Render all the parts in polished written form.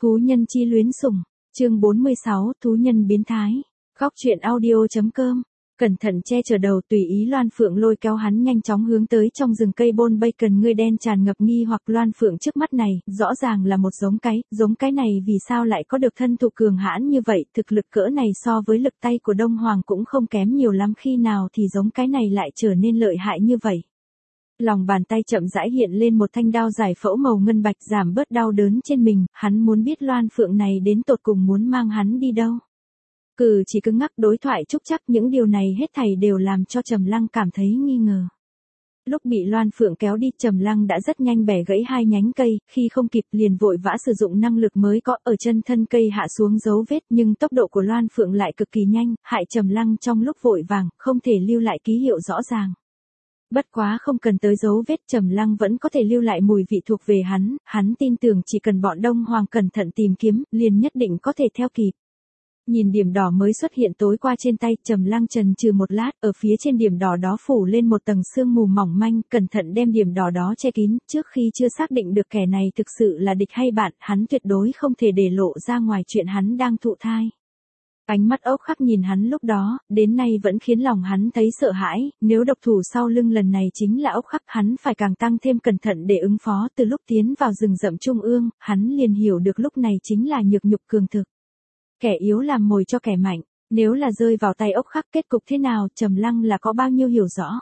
Thú nhân chi luyến sủng, chương 46, thú nhân biến thái. Góc truyện audio.com. Cẩn thận che chở đầu, tùy ý Loan Phượng lôi kéo hắn nhanh chóng hướng tới trong rừng cây bôn bacon. Ngươi đen tràn ngập nghi hoặc. Loan Phượng trước mắt này, rõ ràng là một giống cái này vì sao lại có được thân thủ cường hãn như vậy, thực lực cỡ này so với lực tay của Đông Hoàng cũng không kém nhiều lắm, khi nào thì giống cái này lại trở nên lợi hại như vậy. Lòng bàn tay chậm rãi hiện lên một thanh đao giải phẫu màu ngân bạch giảm bớt đau đớn trên mình, hắn muốn biết Loan Phượng này đến tột cùng muốn mang hắn đi đâu. Chỉ cứng ngắc đối thoại trúc trắc, những điều này hết thảy đều làm cho Trầm Lăng cảm thấy nghi ngờ. Lúc bị Loan Phượng kéo đi, Trầm Lăng đã rất nhanh bẻ gãy hai nhánh cây, khi không kịp liền vội vã sử dụng năng lực mới có ở chân thân cây hạ xuống dấu vết, nhưng tốc độ của Loan Phượng lại cực kỳ nhanh, hại Trầm Lăng trong lúc vội vàng, không thể lưu lại ký hiệu rõ ràng. Bất quá không cần tới dấu vết, Trầm Lăng vẫn có thể lưu lại mùi vị thuộc về hắn tin tưởng chỉ cần bọn Đông Hoàng cẩn thận tìm kiếm, liền nhất định có thể theo kịp. Nhìn điểm đỏ mới xuất hiện tối qua trên tay, Trầm Lăng chần chừ một lát, ở phía trên điểm đỏ đó phủ lên một tầng sương mù mỏng manh, cẩn thận đem điểm đỏ đó che kín, trước khi chưa xác định được kẻ này thực sự là địch hay bạn, hắn tuyệt đối không thể để lộ ra ngoài chuyện hắn đang thụ thai. Ánh mắt Ốc Khắc nhìn hắn lúc đó, đến nay vẫn khiến lòng hắn thấy sợ hãi, nếu độc thủ sau lưng lần này chính là Ốc Khắc, hắn phải càng tăng thêm cẩn thận để ứng phó. Từ lúc tiến vào rừng rậm trung ương, hắn liền hiểu được lúc này chính là nhược nhục cường thực. Kẻ yếu làm mồi cho kẻ mạnh, nếu là rơi vào tay Ốc Khắc kết cục thế nào, Trầm Lăng là có bao nhiêu hiểu rõ.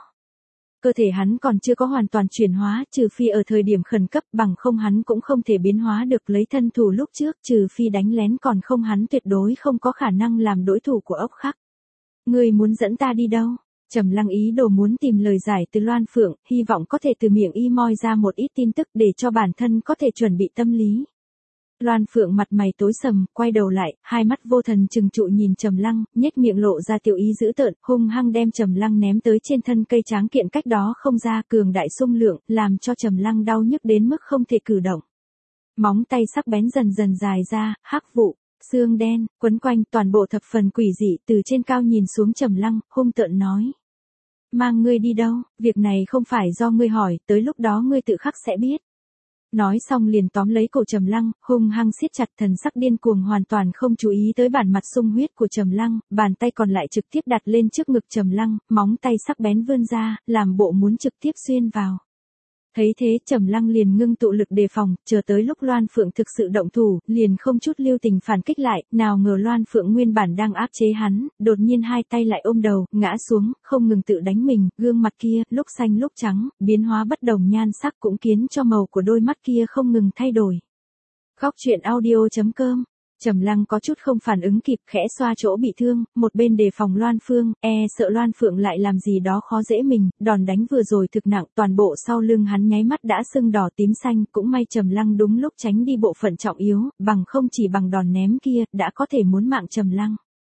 Cơ thể hắn còn chưa có hoàn toàn chuyển hóa, trừ phi ở thời điểm khẩn cấp, bằng không hắn cũng không thể biến hóa được lấy thân thủ lúc trước, trừ phi đánh lén, còn không hắn tuyệt đối không có khả năng làm đối thủ của Ốc Khắc. Ngươi muốn dẫn ta đi đâu? Trầm Lăng ý đồ muốn tìm lời giải từ Loan Phượng, hy vọng có thể từ miệng y moi ra một ít tin tức để cho bản thân có thể chuẩn bị tâm lý. Loan Phượng mặt mày tối sầm, quay đầu lại, hai mắt vô thần trừng trụ nhìn Trầm Lăng, nhếch miệng lộ ra tiểu ý dữ tợn, hung hăng đem Trầm Lăng ném tới trên thân cây tráng kiện cách đó không ra, cường đại xung lượng, làm cho Trầm Lăng đau nhức đến mức không thể cử động. Móng tay sắc bén dần dần dài ra, hắc vụ, xương đen, quấn quanh, toàn bộ thập phần quỷ dị, từ trên cao nhìn xuống Trầm Lăng, hung tợn nói. Mang ngươi đi đâu, việc này không phải do ngươi hỏi, tới lúc đó ngươi tự khắc sẽ biết. Nói xong liền tóm lấy cổ Trầm Lăng, hung hăng siết chặt, thần sắc điên cuồng hoàn toàn không chú ý tới bản mặt sung huyết của Trầm Lăng, bàn tay còn lại trực tiếp đặt lên trước ngực Trầm Lăng, móng tay sắc bén vươn ra, làm bộ muốn trực tiếp xuyên vào. Thấy thế, Trầm Lăng liền ngưng tụ lực đề phòng, chờ tới lúc Loan Phượng thực sự động thủ, liền không chút lưu tình phản kích lại, nào ngờ Loan Phượng nguyên bản đang áp chế hắn, đột nhiên hai tay lại ôm đầu, ngã xuống, không ngừng tự đánh mình, gương mặt kia, lúc xanh lúc trắng, biến hóa bất đồng nhan sắc cũng khiến cho màu của đôi mắt kia không ngừng thay đổi. Góc truyện audio.com. Trầm Lăng có chút không phản ứng kịp, khẽ xoa chỗ bị thương, một bên đề phòng Loan Phương, sợ Loan Phượng lại làm gì đó khó dễ mình, đòn đánh vừa rồi thực nặng, toàn bộ sau lưng hắn nháy mắt đã sưng đỏ tím xanh, cũng may Trầm Lăng đúng lúc tránh đi bộ phận trọng yếu, bằng không chỉ bằng đòn ném kia, đã có thể muốn mạng Trầm Lăng.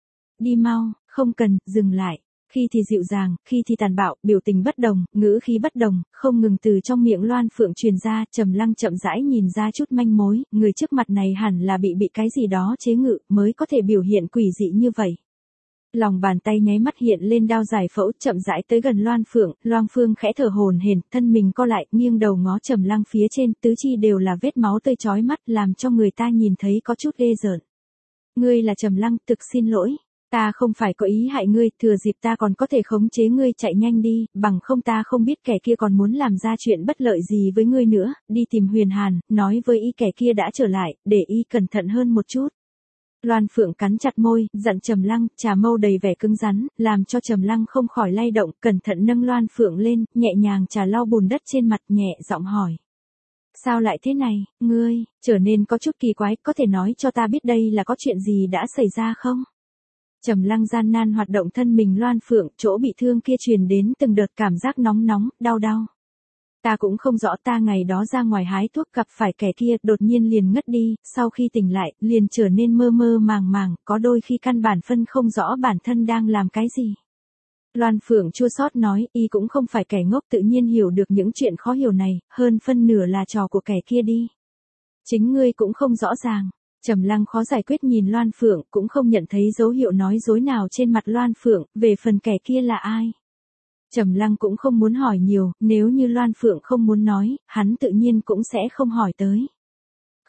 Đi mau, không cần, dừng lại. Khi thì dịu dàng, khi thì tàn bạo, biểu tình bất đồng, ngữ khí bất đồng, không ngừng từ trong miệng Loan Phượng truyền ra. Trầm Lăng chậm rãi nhìn ra chút manh mối, người trước mặt này hẳn là bị cái gì đó chế ngự, mới có thể biểu hiện quỷ dị như vậy. Lòng bàn tay nháy mắt hiện lên đao giải phẫu, chậm rãi tới gần Loan Phương khẽ thở hổn hển, thân mình co lại, nghiêng đầu ngó Trầm Lăng phía trên, tứ chi đều là vết máu tươi chói mắt, làm cho người ta nhìn thấy có chút ghê rợn. Ngươi là Trầm Lăng, thực xin lỗi. Ta không phải có ý hại ngươi, thừa dịp ta còn có thể khống chế ngươi chạy nhanh đi, bằng không ta không biết kẻ kia còn muốn làm ra chuyện bất lợi gì với ngươi nữa, đi tìm Huyền Hàn, nói với y kẻ kia đã trở lại, để y cẩn thận hơn một chút. Loan Phượng cắn chặt môi, dặn Trầm Lăng, trà mâu đầy vẻ cứng rắn, làm cho Trầm Lăng không khỏi lay động, cẩn thận nâng Loan Phượng lên, nhẹ nhàng trà lau bùn đất trên mặt, nhẹ giọng hỏi. Sao lại thế này, ngươi, trở nên có chút kỳ quái, có thể nói cho ta biết đây là có chuyện gì đã xảy ra không? Trầm Lăng gian nan hoạt động thân mình Loan Phượng, chỗ bị thương kia truyền đến từng đợt cảm giác nóng nóng, đau đau. Ta cũng không rõ, ta ngày đó ra ngoài hái thuốc gặp phải kẻ kia, đột nhiên liền ngất đi, sau khi tỉnh lại, liền trở nên mơ mơ màng màng, có đôi khi căn bản phân không rõ bản thân đang làm cái gì. Loan Phượng chua xót nói, y cũng không phải kẻ ngốc, tự nhiên hiểu được những chuyện khó hiểu này, hơn phân nửa là trò của kẻ kia đi. Chính ngươi cũng không rõ ràng. Trầm Lăng khó giải quyết nhìn Loan Phượng, cũng không nhận thấy dấu hiệu nói dối nào trên mặt Loan Phượng, về phần kẻ kia là ai. Trầm Lăng cũng không muốn hỏi nhiều, nếu như Loan Phượng không muốn nói, hắn tự nhiên cũng sẽ không hỏi tới.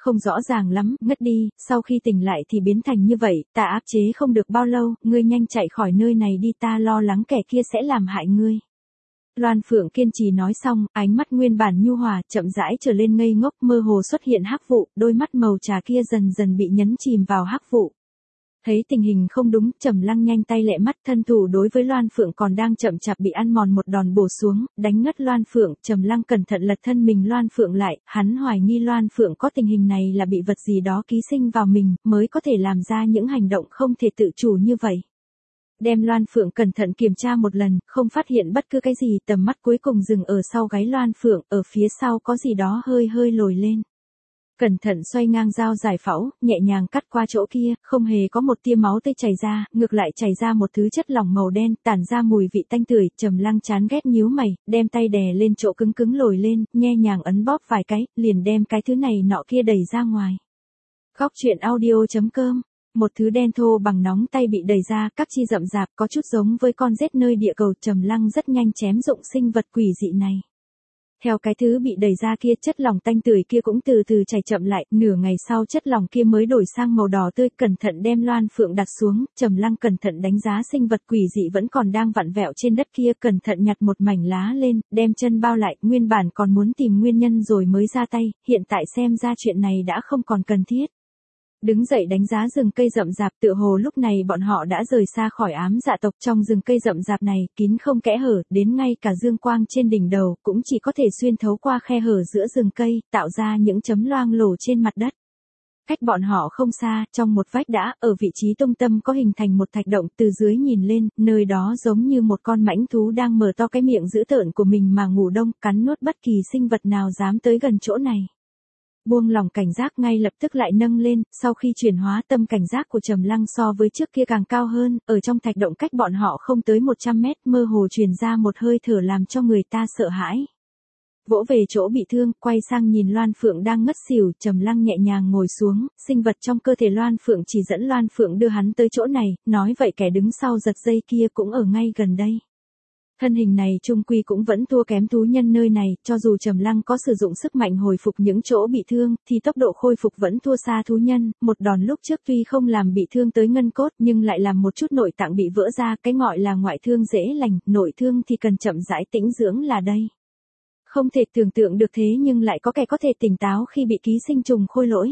không rõ ràng lắm, ngất đi, sau khi tỉnh lại thì biến thành như vậy, ta áp chế không được bao lâu, ngươi nhanh chạy khỏi nơi này đi, ta lo lắng kẻ kia sẽ làm hại ngươi. Loan Phượng kiên trì nói xong, ánh mắt nguyên bản nhu hòa, chậm rãi trở lên ngây ngốc, mơ hồ xuất hiện hắc vụ, đôi mắt màu trà kia dần dần bị nhấn chìm vào hắc vụ. Thấy tình hình không đúng, Trầm Lăng nhanh tay lẹ mắt, thân thủ đối với Loan Phượng còn đang chậm chạp bị ăn mòn một đòn bổ xuống, đánh ngất Loan Phượng, Trầm Lăng cẩn thận lật thân mình Loan Phượng lại, hắn hoài nghi Loan Phượng có tình hình này là bị vật gì đó ký sinh vào mình, mới có thể làm ra những hành động không thể tự chủ như vậy. Đem Loan Phượng cẩn thận kiểm tra một lần, không phát hiện bất cứ cái gì, tầm mắt cuối cùng dừng ở sau gáy Loan Phượng, ở phía sau có gì đó hơi hơi lồi lên. Cẩn thận xoay ngang dao dài phẫu, nhẹ nhàng cắt qua chỗ kia, không hề có một tia máu tươi chảy ra, ngược lại chảy ra một thứ chất lỏng màu đen, tản ra mùi vị tanh tưởi, Trầm Lăng chán ghét nhíu mày, đem tay đè lên chỗ cứng cứng lồi lên, nhẹ nhàng ấn bóp vài cái, liền đem cái thứ này nọ kia đẩy ra ngoài. Góc truyện audio.com. Một thứ đen thô bằng nóng tay bị đẩy ra, các chi rậm rạp, có chút giống với con rết nơi địa cầu, Trầm Lăng rất nhanh chém dụng sinh vật quỷ dị này. Theo cái thứ bị đẩy ra kia, chất lỏng tanh tưởi kia cũng từ từ chảy chậm lại, nửa ngày sau chất lỏng kia mới đổi sang màu đỏ tươi, cẩn thận đem Loan Phượng đặt xuống, Trầm Lăng cẩn thận đánh giá sinh vật quỷ dị vẫn còn đang vặn vẹo trên đất kia, cẩn thận nhặt một mảnh lá lên, đem chân bao lại, nguyên bản còn muốn tìm nguyên nhân rồi mới ra tay, hiện tại xem ra chuyện này đã không còn cần thiết. Đứng dậy đánh giá rừng cây rậm rạp, tựa hồ lúc này bọn họ đã rời xa khỏi ám dạ tộc, trong rừng cây rậm rạp này, kín không kẽ hở, đến ngay cả dương quang trên đỉnh đầu, cũng chỉ có thể xuyên thấu qua khe hở giữa rừng cây, tạo ra những chấm loang lổ trên mặt đất. Cách bọn họ không xa, trong một vách đá, ở vị trí trung tâm có hình thành một thạch động, từ dưới nhìn lên, nơi đó giống như một con mãnh thú đang mở to cái miệng dữ tợn của mình mà ngủ đông, cắn nuốt bất kỳ sinh vật nào dám tới gần chỗ này. Buông lòng cảnh giác ngay lập tức lại nâng lên, sau khi chuyển hóa tâm cảnh giác của Trầm Lăng so với trước kia càng cao hơn, ở trong thạch động cách bọn họ không tới 100 mét, mơ hồ truyền ra một hơi thở làm cho người ta sợ hãi. Vỗ về chỗ bị thương, quay sang nhìn Loan Phượng đang ngất xỉu, Trầm Lăng nhẹ nhàng ngồi xuống, sinh vật trong cơ thể Loan Phượng chỉ dẫn Loan Phượng đưa hắn tới chỗ này, nói vậy kẻ đứng sau giật dây kia cũng ở ngay gần đây. Thân hình này trung quy cũng vẫn thua kém thú nhân nơi này, cho dù Trầm Lăng có sử dụng sức mạnh hồi phục những chỗ bị thương, thì tốc độ khôi phục vẫn thua xa thú nhân, một đòn lúc trước tuy không làm bị thương tới ngân cốt nhưng lại làm một chút nội tạng bị vỡ ra, cái gọi là ngoại thương dễ lành, nội thương thì cần chậm rãi tĩnh dưỡng là đây. Không thể tưởng tượng được thế nhưng lại có kẻ có thể tỉnh táo khi bị ký sinh trùng khôi lỗi.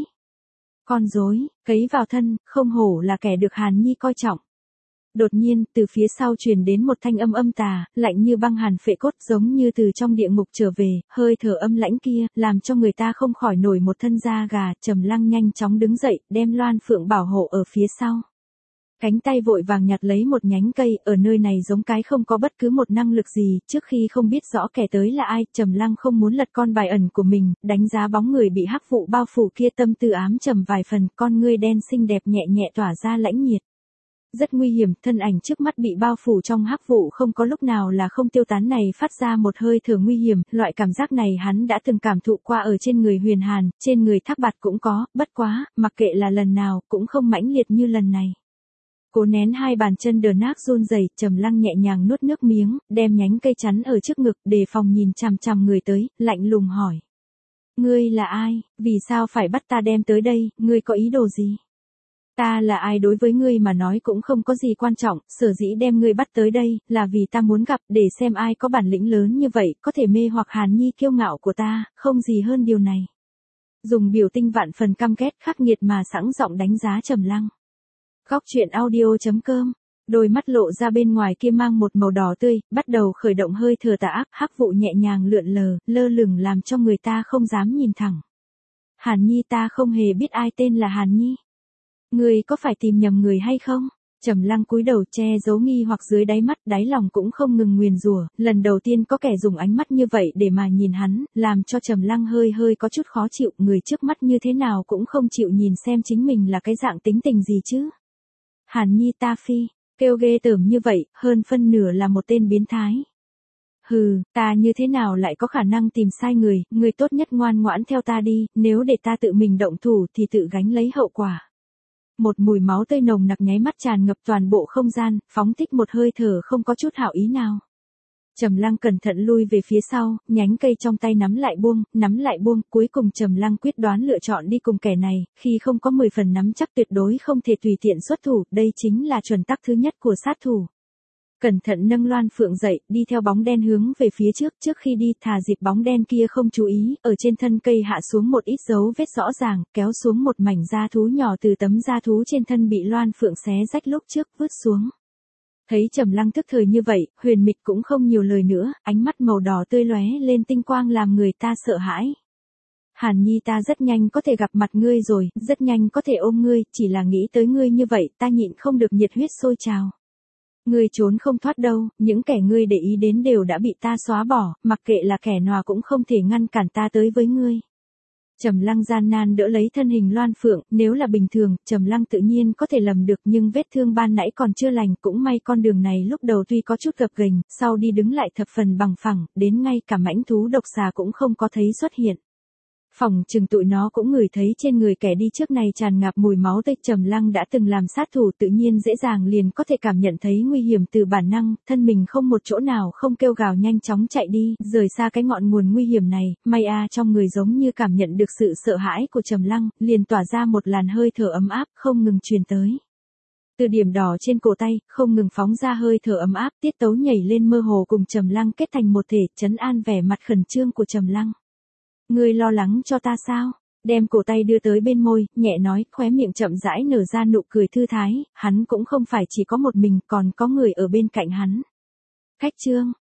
Con rối, cấy vào thân, không hổ là kẻ được Hàn Nhi coi trọng. Đột nhiên, từ phía sau truyền đến một thanh âm âm tà, lạnh như băng hàn phệ cốt, giống như từ trong địa ngục trở về, hơi thở âm lãnh kia, làm cho người ta không khỏi nổi một thân da gà. Trầm Lăng nhanh chóng đứng dậy, đem Loan Phượng bảo hộ ở phía sau. Cánh tay vội vàng nhặt lấy một nhánh cây, ở nơi này giống cái không có bất cứ một năng lực gì, trước khi không biết rõ kẻ tới là ai, Trầm Lăng không muốn lật con bài ẩn của mình, đánh giá bóng người bị hắc vụ bao phủ kia, tâm tư ám trầm vài phần, con ngươi đen xinh đẹp nhẹ nhẹ tỏa ra lãnh nhiệt. Rất nguy hiểm, thân ảnh trước mắt bị bao phủ trong hắc vụ không có lúc nào là không tiêu tán này phát ra một hơi thở nguy hiểm, loại cảm giác này hắn đã từng cảm thụ qua ở trên người Huyền Hàn, trên người Thác Bạt cũng có, bất quá, mặc kệ là lần nào, cũng không mãnh liệt như lần này. Cố nén hai bàn chân đờ nát run rẩy, Trầm Lăng nhẹ nhàng nuốt nước miếng, đem nhánh cây chắn ở trước ngực, đề phòng nhìn chằm chằm người tới, lạnh lùng hỏi: "Ngươi là ai, vì sao phải bắt ta đem tới đây, ngươi có ý đồ gì?" "Ta là ai đối với ngươi mà nói cũng không có gì quan trọng, sở dĩ đem ngươi bắt tới đây, là vì ta muốn gặp, để xem ai có bản lĩnh lớn như vậy, có thể mê hoặc Hàn Nhi kiêu ngạo của ta, không gì hơn điều này." Dùng biểu tình vạn phần căm ghét khắc nghiệt mà sẵn giọng đánh giá Trầm Lăng. Góc truyện audio.com. Đôi mắt lộ ra bên ngoài kia mang một màu đỏ tươi, bắt đầu khởi động hơi thở tà ác, hắc vụ nhẹ nhàng lượn lờ, lơ lửng làm cho người ta không dám nhìn thẳng. "Hàn Nhi, ta không hề biết ai tên là Hàn Nhi. Ngươi có phải tìm nhầm người hay không?" Trầm Lăng cúi đầu che giấu nghi hoặc dưới đáy mắt, đáy lòng cũng không ngừng nguyền rủa, lần đầu tiên có kẻ dùng ánh mắt như vậy để mà nhìn hắn, làm cho Trầm Lăng hơi hơi có chút khó chịu, người trước mắt như thế nào cũng không chịu nhìn xem chính mình là cái dạng tính tình gì chứ. "Hàn Nhi ta phi", kêu ghê tởm như vậy, hơn phân nửa là một tên biến thái. "Hừ, ta như thế nào lại có khả năng tìm sai người, người tốt nhất ngoan ngoãn theo ta đi, nếu để ta tự mình động thủ thì tự gánh lấy hậu quả." Một mùi máu tươi nồng nặc nháy mắt tràn ngập toàn bộ không gian, phóng thích một hơi thở không có chút hảo ý nào. Trầm Lăng cẩn thận lui về phía sau, nhánh cây trong tay nắm lại buông, cuối cùng Trầm Lăng quyết đoán lựa chọn đi cùng kẻ này, khi không có 10 phần nắm chắc tuyệt đối không thể tùy tiện xuất thủ, đây chính là chuẩn tắc thứ nhất của sát thủ. Cẩn thận nâng Loan Phượng dậy, đi theo bóng đen hướng về phía trước khi đi thà dịp bóng đen kia không chú ý, ở trên thân cây hạ xuống một ít dấu vết rõ ràng, kéo xuống một mảnh da thú nhỏ từ tấm da thú trên thân bị Loan Phượng xé rách lúc trước vứt xuống. Thấy Trầm Lăng tức thời như vậy, Huyền Mịch cũng không nhiều lời nữa, ánh mắt màu đỏ tươi lóe lên tinh quang làm người ta sợ hãi. Hàn Nhi ta rất nhanh có thể gặp mặt ngươi rồi, rất nhanh có thể ôm ngươi, chỉ là nghĩ tới ngươi như vậy ta nhịn không được nhiệt huyết sôi trào. Ngươi trốn không thoát đâu, những kẻ ngươi để ý đến đều đã bị ta xóa bỏ, mặc kệ là kẻ nào cũng không thể ngăn cản ta tới với ngươi. Trầm Lăng gian nan đỡ lấy thân hình Loan Phượng, nếu là bình thường, Trầm Lăng tự nhiên có thể lầm được nhưng vết thương ban nãy còn chưa lành, cũng may con đường này lúc đầu tuy có chút gập ghềnh, sau đi đứng lại thập phần bằng phẳng, đến ngay cả mãnh thú độc xà cũng không có thấy xuất hiện. Phòng chừng tụi nó cũng ngửi thấy trên người kẻ đi trước này tràn ngập mùi máu tươi. Trầm Lăng đã từng làm sát thủ tự nhiên dễ dàng liền có thể cảm nhận thấy nguy hiểm từ bản năng, thân mình không một chỗ nào không kêu gào nhanh chóng chạy đi, rời xa cái ngọn nguồn nguy hiểm này, may trong người giống như cảm nhận được sự sợ hãi của Trầm Lăng, liền tỏa ra một làn hơi thở ấm áp không ngừng truyền tới. Từ điểm đỏ trên cổ tay, không ngừng phóng ra hơi thở ấm áp, tiết tấu nhảy lên mơ hồ cùng Trầm Lăng kết thành một thể, trấn an vẻ mặt khẩn trương của Trầm Lăng. Ngươi lo lắng cho ta sao? Đem cổ tay đưa tới bên môi, nhẹ nói, khóe miệng chậm rãi nở ra nụ cười thư thái, hắn cũng không phải chỉ có một mình, còn có người ở bên cạnh hắn. Khách Trương,